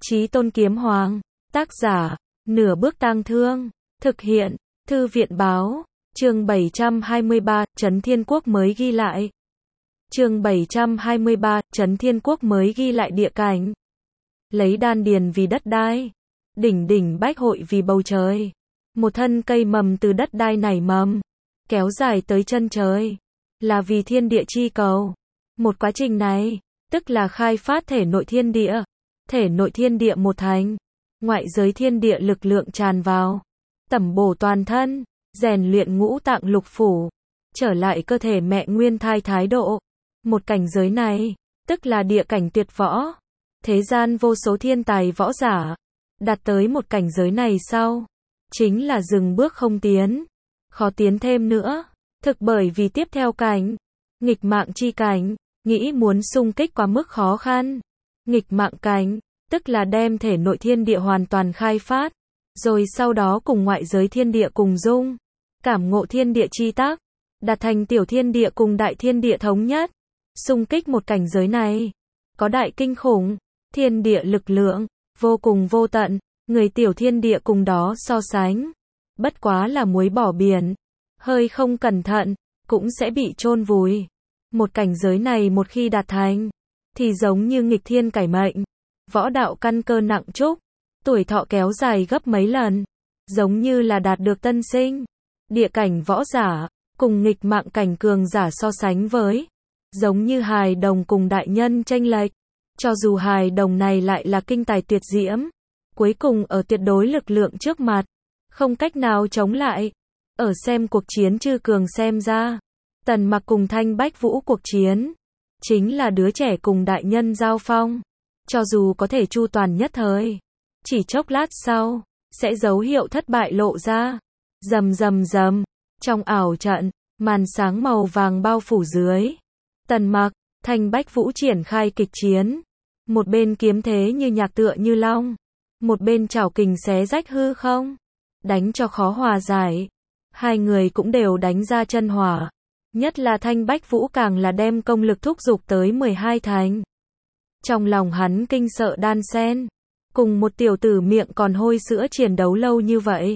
Chí Tôn Kiếm Hoàng. Tác giả, Nửa Bước Tang Thương. Thực hiện, Thư viện Báo. Chương 723, Trấn Thiên Quốc mới ghi lại. Chương 723, Trấn Thiên Quốc mới ghi lại địa cảnh. Lấy đan điền vì đất đai, đỉnh đỉnh bách hội vì bầu trời. Một thân cây mầm từ đất đai nảy mầm, kéo dài tới chân trời, là vì thiên địa chi cầu. Một quá trình này, tức là khai phát thể nội thiên địa. Thể nội thiên địa một thành, ngoại giới thiên địa lực lượng tràn vào, tẩm bổ toàn thân, rèn luyện ngũ tạng lục phủ, trở lại cơ thể mẹ nguyên thai thái độ. Một cảnh giới này, tức là địa cảnh tuyệt võ. Thế gian vô số thiên tài võ giả, đạt tới một cảnh giới này sau, chính là dừng bước không tiến, khó tiến thêm nữa. Thực bởi vì tiếp theo cảnh, nghịch mạng chi cảnh, nghĩ muốn xung kích quá mức khó khăn. Nghịch mạng cảnh, tức là đem thể nội thiên địa hoàn toàn khai phát, rồi sau đó cùng ngoại giới thiên địa cùng dung, cảm ngộ thiên địa chi tác, đạt thành tiểu thiên địa cùng đại thiên địa thống nhất. Xung kích một cảnh giới này, có đại kinh khủng, thiên địa lực lượng, vô cùng vô tận, người tiểu thiên địa cùng đó so sánh, bất quá là muối bỏ biển, hơi không cẩn thận, cũng sẽ bị chôn vùi. Một cảnh giới này một khi đạt thành, thì giống như nghịch thiên cải mệnh, võ đạo căn cơ nặng trúc, tuổi thọ kéo dài gấp mấy lần, giống như là đạt được tân sinh. Địa cảnh võ giả, cùng nghịch mạng cảnh cường giả so sánh với, giống như hài đồng cùng đại nhân chênh lệch. Cho dù hài đồng này lại là kinh tài tuyệt diễm, cuối cùng ở tuyệt đối lực lượng trước mặt, không cách nào chống lại. Ở xem cuộc chiến Chư Cường xem ra, Tần Mặc cùng Thanh Bách Vũ cuộc chiến, chính là đứa trẻ cùng đại nhân giao phong. Cho dù có thể chu toàn nhất thời, chỉ chốc lát sau, sẽ dấu hiệu thất bại lộ ra. Rầm rầm rầm, trong ảo trận, màn sáng màu vàng bao phủ dưới. Tần Mặc, Thanh Bách Vũ triển khai kịch chiến. Một bên kiếm thế như nhạc tựa như long, một bên trảo kình xé rách hư không, đánh cho khó hòa giải. Hai người cũng đều đánh ra chân hỏa. Nhất là Thanh Bách Vũ càng là đem công lực thúc giục tới 12 thành. Trong lòng hắn kinh sợ đan sen, cùng một tiểu tử miệng còn hôi sữa chiến đấu lâu như vậy,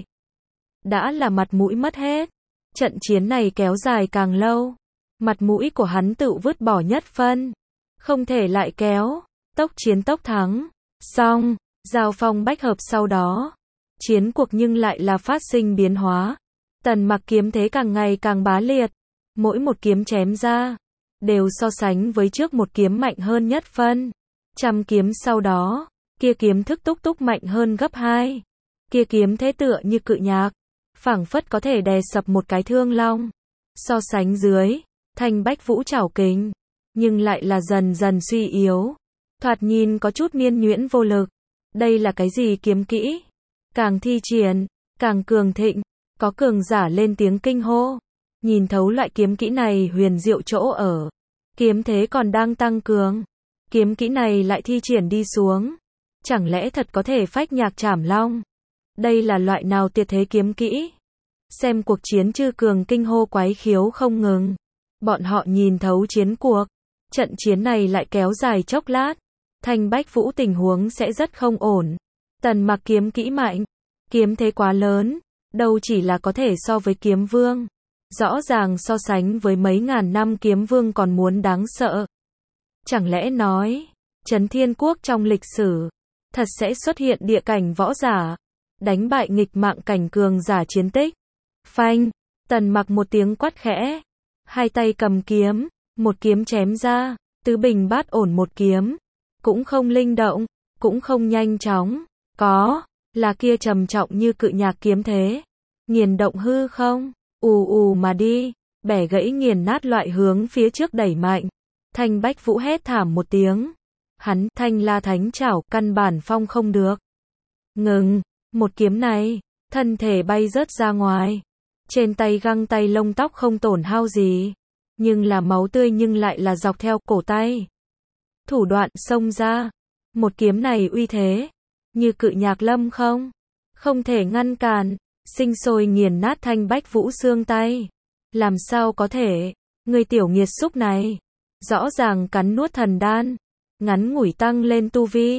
đã là mặt mũi mất hết. Trận chiến này kéo dài càng lâu, mặt mũi của hắn tự vứt bỏ nhất phân, không thể lại kéo. Tốc chiến tốc thắng, xong, giao phong bách hợp sau đó, chiến cuộc nhưng lại là phát sinh biến hóa. Tần Mặc kiếm thế càng ngày càng bá liệt, mỗi một kiếm chém ra, đều so sánh với trước một kiếm mạnh hơn nhất phân. Trăm kiếm sau đó, kia kiếm thức túc túc mạnh hơn gấp 2. Kia kiếm thế tựa như cự nhạc, phảng phất có thể đè sập một cái thương long. So sánh dưới, Thanh Bách Vũ trảo kình, nhưng lại là dần dần suy yếu, thoạt nhìn có chút miên nhuyễn vô lực. Đây là cái gì kiếm kỹ? Càng thi triển, càng cường thịnh. Có cường giả lên tiếng kinh hô, nhìn thấu loại kiếm kỹ này huyền diệu chỗ ở. Kiếm thế còn đang tăng cường, kiếm kỹ này lại thi triển đi xuống, chẳng lẽ thật có thể phách nhạc trảm long? Đây là loại nào tuyệt thế kiếm kỹ? Xem cuộc chiến Chư Cường kinh hô quái khiếu không ngừng. Bọn họ nhìn thấu chiến cuộc, trận chiến này lại kéo dài chốc lát, Thanh Bách Vũ tình huống sẽ rất không ổn. Tần Mặc kiếm kỹ mạnh, kiếm thế quá lớn, đâu chỉ là có thể so với kiếm vương, rõ ràng so sánh với mấy ngàn năm kiếm vương còn muốn đáng sợ. Chẳng lẽ nói, Trấn Thiên Quốc trong lịch sử, thật sẽ xuất hiện địa cảnh võ giả, đánh bại nghịch mạng cảnh cường giả chiến tích? Phanh, Tần Mặc một tiếng quát khẽ, hai tay cầm kiếm, một kiếm chém ra, tứ bình bát ổn một kiếm, cũng không linh động, cũng không nhanh chóng, có là kia trầm trọng như cự nhạc kiếm thế, nghiền động hư không, ù ù mà đi, bẻ gãy nghiền nát loại hướng phía trước đẩy mạnh. Thanh Bách Vũ hét thảm một tiếng, hắn Thanh La Thánh Trảo căn bản phong không được. Ngừng, một kiếm này, thân thể bay rớt ra ngoài, trên tay găng tay lông tóc không tổn hao gì, nhưng là máu tươi nhưng lại là dọc theo cổ tay. Thủ đoạn xông ra, một kiếm này uy thế, như cự nhạc lâm không thể ngăn cản, sinh sôi nghiền nát Thanh Bách Vũ xương tay. Làm sao có thể, người tiểu nghiệt xúc này, rõ ràng cắn nuốt thần đan, ngắn ngủi tăng lên tu vi,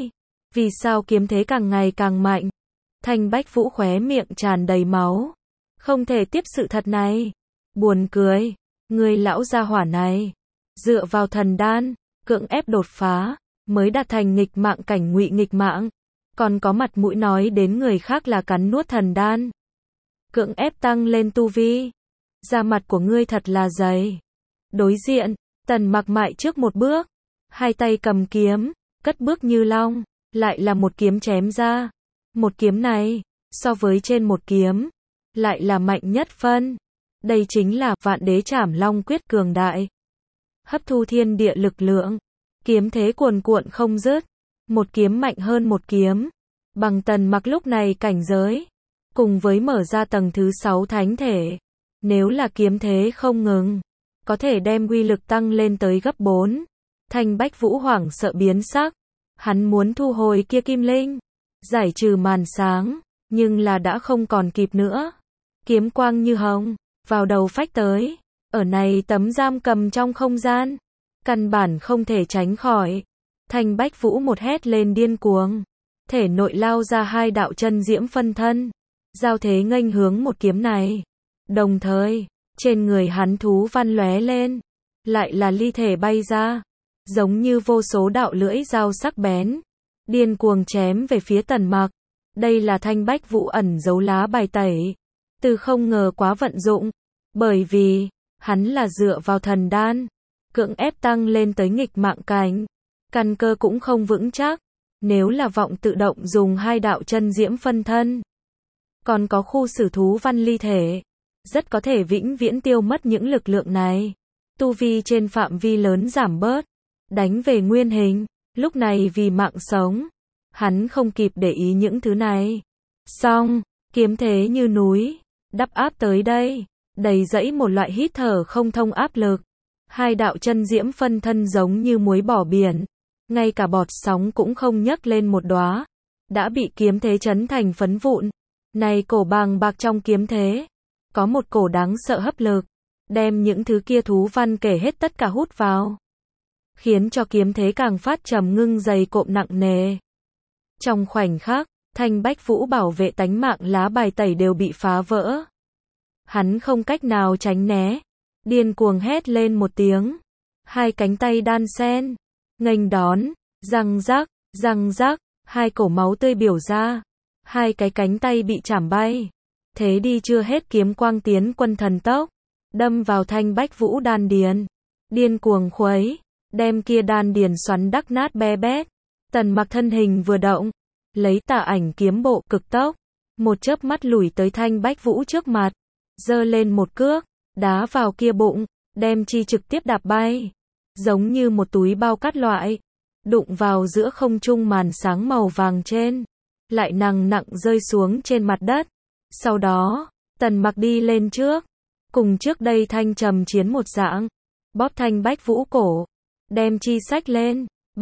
Vì sao kiếm thế càng ngày càng mạnh? Thanh Bách Vũ khóe miệng tràn đầy máu. Không thể tiếp sự thật này. Buồn cười. Người lão gia hỏa này. Dựa vào thần đan, cưỡng ép đột phá, mới đạt thành nghịch mạng cảnh ngụy nghịch mạng. Còn có mặt mũi nói đến người khác là cắn nuốt thần đan. Cưỡng ép tăng lên tu vi. Da mặt của ngươi thật là dày. Đối diện, Tần Mặc mại trước một bước. Hai tay cầm kiếm, cất bước như long. Lại là một kiếm chém ra. Một kiếm này, so với trên một kiếm, lại là mạnh nhất phân. Đây chính là Vạn Đế Trảm Long Quyết cường đại. Hấp thu thiên địa lực lượng. Kiếm thế cuồn cuộn không dứt. Một kiếm mạnh hơn một kiếm. Bằng Tần Mặc lúc này cảnh giới. Cùng với mở ra tầng thứ 6 thánh thể. Nếu là kiếm thế không ngừng, có thể đem uy lực tăng lên tới gấp 4. Thanh Bách Vũ hoảng sợ biến sắc. Hắn muốn thu hồi kia kim linh. Giải trừ màn sáng. Nhưng là đã không còn kịp nữa. Kiếm quang như hồng. Vào đầu phách tới. Ở này tấm giam cầm trong không gian. Căn bản không thể tránh khỏi. Thanh Bách Vũ một hét lên điên cuồng. Thể nội lao ra hai đạo chân diễm phân thân. Giao thế nghênh hướng một kiếm này. Đồng thời, trên người hắn thú văn lóe lên. Lại là ly thể bay ra. Giống như vô số đạo lưỡi dao sắc bén. Điên cuồng chém về phía Tần Mặc. Đây là Thanh Bách Vũ ẩn giấu lá bài tẩy. Từ không ngờ quá vận dụng. Bởi vì, hắn là dựa vào thần đan. Cưỡng ép tăng lên tới nghịch mạng cảnh. Căn cơ cũng không vững chắc. Nếu là vọng tự động dùng hai đạo chân diễm phân thân. Còn có khu sử thú văn ly thể. Rất có thể vĩnh viễn tiêu mất những lực lượng này. Tu vi trên phạm vi lớn giảm bớt. Đánh về nguyên hình. Lúc này vì mạng sống. Hắn không kịp để ý những thứ này. Xong, kiếm thế như núi. Đắp áp tới đây. Đầy dẫy một loại hít thở không thông áp lực. Hai đạo chân diễm phân thân giống như muối bỏ biển. Ngay cả bọt sóng cũng không nhấc lên một đóa. Đã bị kiếm thế chấn thành phấn vụn. Này cổ bàng bạc trong kiếm thế. Có một cổ đáng sợ hấp lực. Đem những thứ kia thú văn kể hết tất cả hút vào. Khiến cho kiếm thế càng phát trầm ngưng dày cộm nặng nề. Trong khoảnh khắc, Thanh Bách Vũ bảo vệ tánh mạng lá bài tẩy đều bị phá vỡ. Hắn không cách nào tránh né. Điên cuồng hét lên một tiếng. Hai cánh tay đan sen. Nghênh đón. Răng rắc. Hai cổ máu tươi biểu ra. Hai cái cánh tay bị chảm bay. Thế đi chưa hết kiếm quang tiến quân thần tốc. Đâm vào Thanh Bách Vũ đan điền. Điên cuồng khuấy. Đem kia đan điền xoắn đắc nát be bét. Tần Mặc thân hình vừa động. Lấy Tà Ảnh kiếm bộ cực tốc. Một chớp mắt lùi tới Thanh Bách Vũ trước mặt. Giơ lên một cước. Đá vào kia bụng. Đem chi trực tiếp đạp bay. Giống như một túi bao cát loại. Đụng vào giữa không trung màn sáng màu vàng trên. Lại nặng rơi xuống trên mặt đất. Sau đó, Tần Mặc đi lên trước. Cùng trước đây thanh trầm chiến một dạng. Bóp Thanh Bách Vũ cổ. Đem chi sách lên.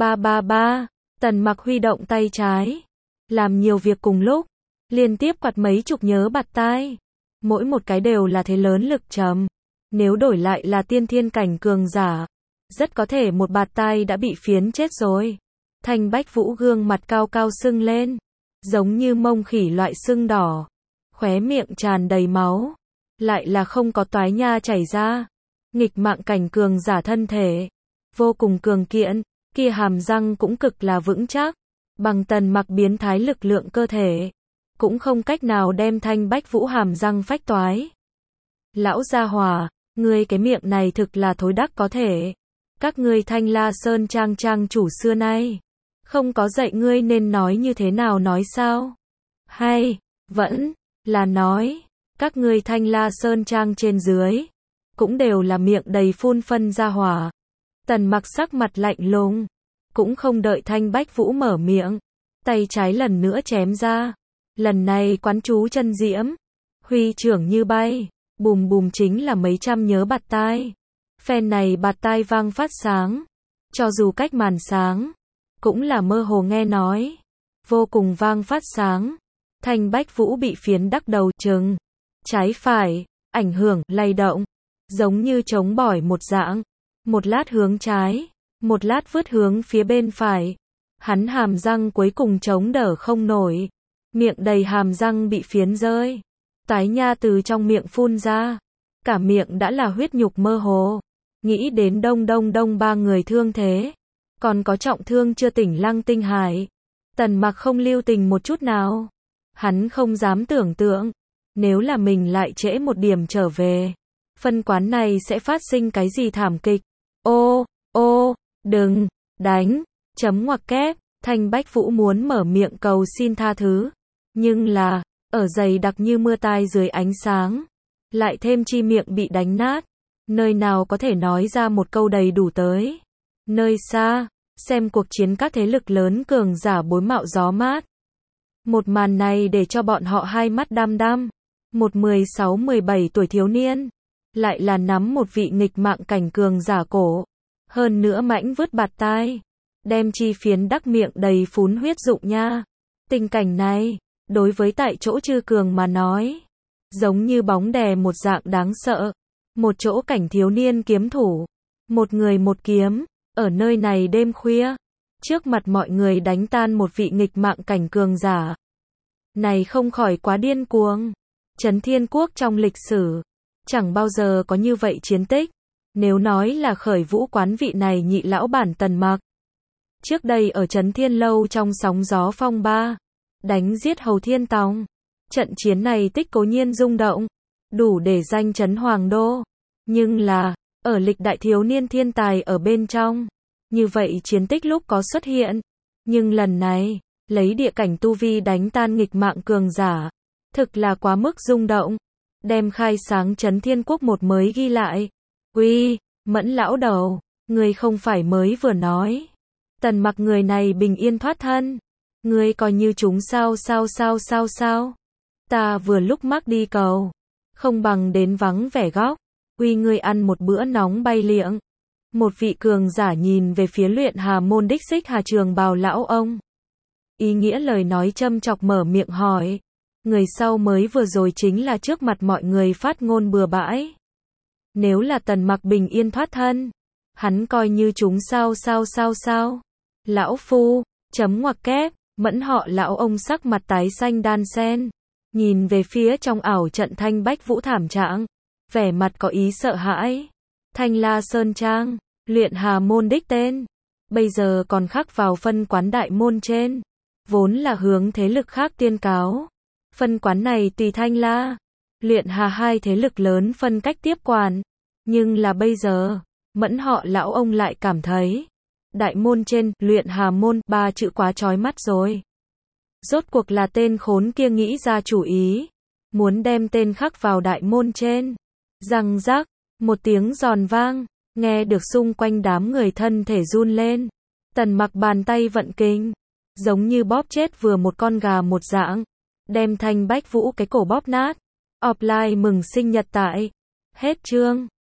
Ba. Tần Mặc huy động tay trái. Làm nhiều việc cùng lúc. Liên tiếp quạt mấy chục nhớ bạt tai. Mỗi một cái đều là thế lớn lực trầm. Nếu đổi lại là tiên thiên cảnh cường giả. Rất có thể một bạt tai đã bị phiến chết rồi. Thanh Bách Vũ gương mặt cao cao sưng lên. Giống như mông khỉ loại sưng đỏ. Khóe miệng tràn đầy máu. Lại là không có toái nha chảy ra. Nghịch mạng cảnh cường giả thân thể. Vô cùng cường kiện. Kia hàm răng cũng cực là vững chắc. Bằng Tần Mặc biến thái lực lượng cơ thể. Cũng không cách nào đem Thanh Bách Vũ hàm răng phách toái. Lão gia hỏa, ngươi cái miệng này thực là thối đắc có thể. Các ngươi Thanh La Sơn trang chủ xưa nay. Không có dạy ngươi nên nói như thế nào nói sao? Hay, vẫn là nói, các ngươi Thanh La Sơn trang trên dưới. Cũng đều là miệng đầy phun phân gia hỏa. Tần Mặc sắc mặt lạnh lùng. Cũng không đợi Thanh Bách Vũ mở miệng. Tay trái lần nữa chém ra. Lần này quán chú chân diễm. Huy trưởng như bay. Bùm chính là mấy trăm nhớ bạt tai. Phen này bạt tai vang phát sáng. Cho dù cách màn sáng. Cũng là mơ hồ nghe nói. Vô cùng vang phát sáng. Thanh Bách Vũ bị phiến đắc đầu chừng. Trái phải. Ảnh hưởng, lay động. Giống như trống bỏi một dạng. Một lát hướng trái. Một lát vứt hướng phía bên phải. Hắn hàm răng cuối cùng chống đỡ không nổi. Miệng đầy hàm răng bị phiến rơi. Tái nha từ trong miệng phun ra. Cả miệng đã là huyết nhục mơ hồ. Nghĩ đến đông ba người thương thế. Còn có trọng thương chưa tỉnh Lăng Tinh Hải. Tần Mặc không lưu tình một chút nào. Hắn không dám tưởng tượng. Nếu là mình lại trễ một điểm trở về. Phân quán này sẽ phát sinh cái gì thảm kịch. Ô, đừng, đánh, chấm ngoặc kép. Thanh Bách Vũ muốn mở miệng cầu xin tha thứ. Nhưng là, ở dày đặc như mưa tai dưới ánh sáng. Lại thêm chi miệng bị đánh nát. Nơi nào có thể nói ra một câu đầy đủ tới. Nơi xa, xem cuộc chiến các thế lực lớn cường giả bối mạo gió mát. Một màn này để cho bọn họ hai mắt đăm đăm. Một 16-17 tuổi thiếu niên. Lại là nắm một vị nghịch mạng cảnh cường giả cổ. Hơn nữa mãnh vứt bạt tai. Đem chi phiến đắc miệng đầy phún huyết dụng nha. Tình cảnh này, đối với tại chỗ Chư Cường mà nói. Giống như bóng đè một dạng đáng sợ. Một chỗ cảnh thiếu niên kiếm thủ. Một người một kiếm. Ở nơi này đêm khuya. Trước mặt mọi người đánh tan một vị nghịch mạng cảnh cường giả. Này không khỏi quá điên cuồng. Trấn Thiên Quốc trong lịch sử. Chẳng bao giờ có như vậy chiến tích. Nếu nói là khởi vũ quán vị này nhị lão bản Tần Mặc. Trước đây ở Trấn Thiên Lâu trong sóng gió phong ba. Đánh giết Hầu Thiên Tòng. Trận chiến này tích cố nhiên rung động. Đủ để danh chấn Hoàng Đô. Nhưng là, ở lịch đại thiếu niên thiên tài ở bên trong. Như vậy chiến tích lúc có xuất hiện. Nhưng lần này, lấy địa cảnh tu vi đánh tan nghịch mạng cường giả. Thực là quá mức rung động. Đem khai sáng Trấn Thiên Quốc một mới ghi lại. Uy, Mẫn lão đầu, người không phải mới vừa nói. Tần Mặc người này bình yên thoát thân. Người coi như chúng sao. Ta vừa lúc mắc đi cầu. Không bằng đến vắng vẻ góc. Uy ngươi ăn một bữa nóng bay liệng. Một vị cường giả nhìn về phía Luyện Hà môn đích Xích Hà Trường Bào lão ông. Ý nghĩa lời nói châm chọc mở miệng hỏi. Người sau mới vừa rồi chính là trước mặt mọi người phát ngôn bừa bãi. Nếu là Tần Mặc bình yên thoát thân. Hắn coi như chúng sao. Lão phu, chấm ngoặc kép, Mẫn họ lão ông sắc mặt tái xanh đan sen. Nhìn về phía trong ảo trận Thanh Bách Vũ thảm trạng. Vẻ mặt có ý sợ hãi. Thanh La Sơn Trang, Luyện Hà môn đích tên. Bây giờ còn khắc vào phân quán đại môn trên. Vốn là hướng thế lực khác tiên cáo. Phân quán này tùy Thanh La, Luyện Hà hai thế lực lớn phân cách tiếp quản. Nhưng là bây giờ, Mẫn họ lão ông lại cảm thấy. Đại môn trên, Luyện Hà môn, ba chữ quá chói mắt rồi. Rốt cuộc là tên khốn kia nghĩ ra chủ ý. Muốn đem tên khắc vào đại môn trên. Răng rác, một tiếng giòn vang. Nghe được xung quanh đám người thân thể run lên. Tần Mặc bàn tay vận kinh. Giống như bóp chết vừa một con gà một dạng. Đem Thanh Bách Vũ cái cổ bóp nát. Offline mừng sinh nhật tại. Hết chương.